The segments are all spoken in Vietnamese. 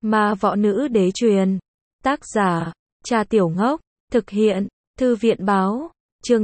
Ma võ nữ đế truyền. Tác giả, Cha Tiểu Ngốc. Thực hiện, Thư viện báo. Chương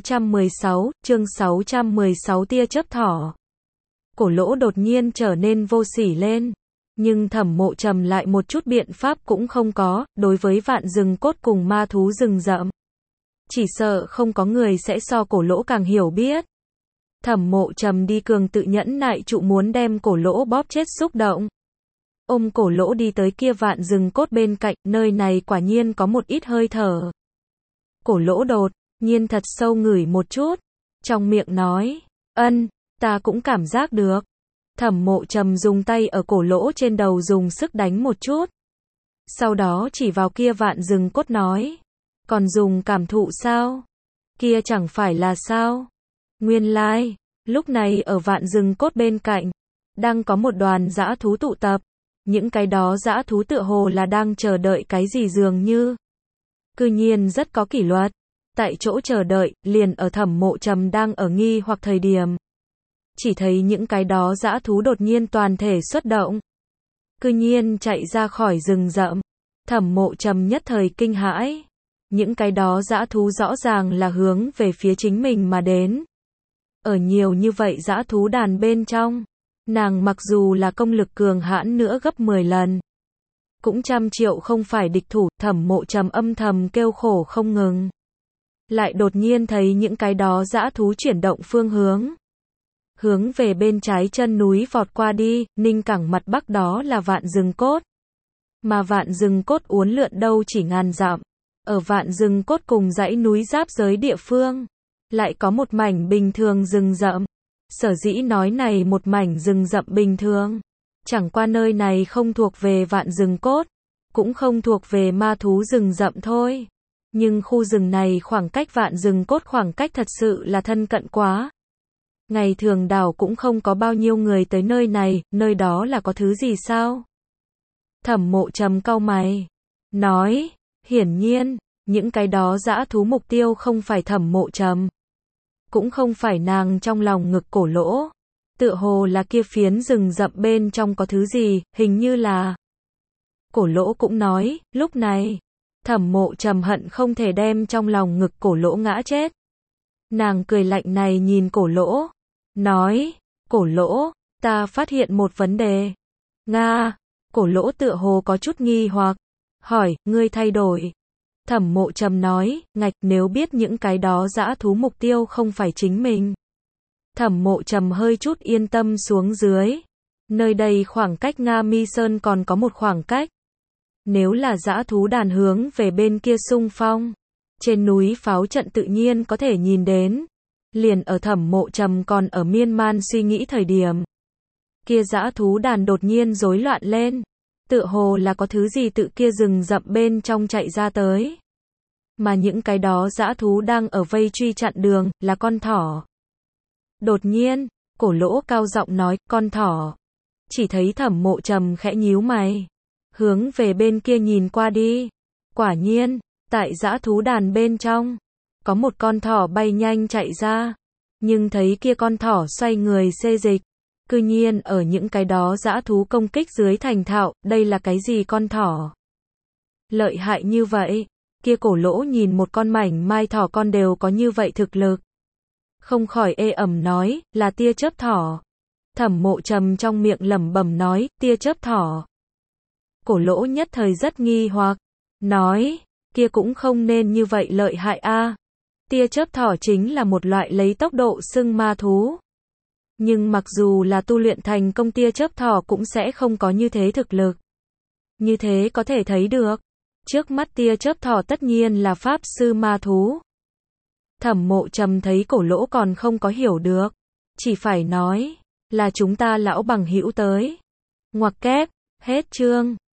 616 tia chớp thỏ. Cổ Lỗ đột nhiên trở nên vô sỉ lên. Nhưng Thẩm Mộ Trầm lại một chút biện pháp cũng không có, đối với vạn rừng cốt cùng ma thú rừng rậm. Chỉ sợ không có người sẽ so Cổ Lỗ càng hiểu biết. Thẩm Mộ Trầm đi cường tự nhẫn nại trụ muốn đem Cổ Lỗ bóp chết xúc động. Ôm Cổ Lỗ đi tới kia vạn rừng cốt bên cạnh, nơi này quả nhiên có một ít hơi thở. Cổ Lỗ đột nhiên thật sâu ngửi một chút, trong miệng nói, ta cũng cảm giác được. Thẩm Mộ Trầm dùng tay ở Cổ Lỗ trên đầu dùng sức đánh một chút. Sau đó chỉ vào kia vạn rừng cốt nói, còn dùng cảm thụ sao? Kia chẳng phải là sao? Nguyên lai, lúc này ở vạn rừng cốt bên cạnh, đang có một đoàn dã thú tụ tập. Những cái đó dã thú tựa hồ là đang chờ đợi cái gì dường như. Cư nhiên rất có kỷ luật. Tại chỗ chờ đợi, liền ở Thẩm Mộ Trầm đang ở nghi hoặc thời điểm. Chỉ thấy những cái đó dã thú đột nhiên toàn thể xuất động. Cư nhiên chạy ra khỏi rừng rậm. Thẩm Mộ Trầm nhất thời kinh hãi. Những cái đó dã thú rõ ràng là hướng về phía chính mình mà đến. Ở nhiều như vậy dã thú đàn bên trong, nàng mặc dù là công lực cường hãn nữa gấp 10 lần, cũng trăm triệu không phải địch thủ. Thẩm Mộ Trầm âm thầm kêu khổ không ngừng. Lại đột nhiên thấy những cái đó dã thú chuyển động phương hướng về bên trái chân núi vọt qua đi, ninh cẳng mặt bắc đó là vạn rừng cốt. Mà vạn rừng cốt uốn lượn đâu chỉ ngàn dặm. Ở vạn rừng cốt cùng dãy núi giáp giới địa phương, lại có một mảnh bình thường rừng rậm. Sở dĩ nói này một mảnh rừng rậm bình thường, chẳng qua nơi này không thuộc về vạn rừng cốt, cũng không thuộc về ma thú rừng rậm thôi. Nhưng khu rừng này khoảng cách vạn rừng cốt khoảng cách thật sự là thân cận quá. Ngày thường đảo cũng không có bao nhiêu người tới nơi này, nơi đó là có thứ gì sao? Thẩm Mộ Trầm cau mày, nói, hiển nhiên, những cái đó dã thú mục tiêu không phải Thẩm Mộ Trầm. Cũng không phải nàng trong lòng ngực Cổ Lỗ. Tựa hồ là kia phiến rừng rậm bên trong có thứ gì, hình như là. Cổ Lỗ cũng nói, lúc này, Thẩm Mộ Trầm hận không thể đem trong lòng ngực Cổ Lỗ ngã chết. Nàng cười lạnh này nhìn Cổ Lỗ, nói, Cổ Lỗ, ta phát hiện một vấn đề. Nga, Cổ Lỗ tựa hồ có chút nghi hoặc, hỏi, ngươi thay đổi. Thẩm Mộ Trầm nói, ngạch, nếu biết những cái đó dã thú mục tiêu không phải chính mình. Thẩm Mộ Trầm hơi chút yên tâm xuống dưới. Nơi đây khoảng cách Nga Mi Sơn còn có một khoảng cách. Nếu là dã thú đàn hướng về bên kia xung phong, trên núi pháo trận tự nhiên có thể nhìn đến. Liền ở Thẩm Mộ Trầm còn ở miên man suy nghĩ thời điểm, kia dã thú đàn đột nhiên rối loạn lên. Tựa hồ là có thứ gì tự kia rừng rậm bên trong chạy ra tới. Mà những cái đó dã thú đang ở vây truy chặn đường, là con thỏ. Đột nhiên, Cổ Lỗ cao giọng nói, con thỏ. Chỉ thấy Thẩm Mộ Trầm khẽ nhíu mày, hướng về bên kia nhìn qua đi. Quả nhiên, tại dã thú đàn bên trong, có một con thỏ bay nhanh chạy ra. Nhưng thấy kia con thỏ xoay người xê dịch. Cư nhiên ở những cái đó dã thú công kích dưới thành thạo, đây là cái gì con thỏ? Lợi hại như vậy, kia Cổ Lỗ nhìn một con mảnh mai thỏ con đều có như vậy thực lực. Không khỏi ê ẩm nói, là tia chớp thỏ. Thẩm Mộ Trầm trong miệng lẩm bẩm nói, tia chớp thỏ. Cổ Lỗ nhất thời rất nghi hoặc, nói, kia cũng không nên như vậy lợi hại a. Tia chớp thỏ chính là một loại lấy tốc độ xưng ma thú. Nhưng mặc dù là tu luyện thành công tia chớp thỏ cũng sẽ không có như thế thực lực. Như thế có thể thấy được, trước mắt tia chớp thỏ tất nhiên là pháp sư ma thú. Thẩm Mộ Trầm thấy Cổ Lỗ còn không có hiểu được, chỉ phải nói, là chúng ta lão bằng hữu tới. Ngoặc kép, hết chương.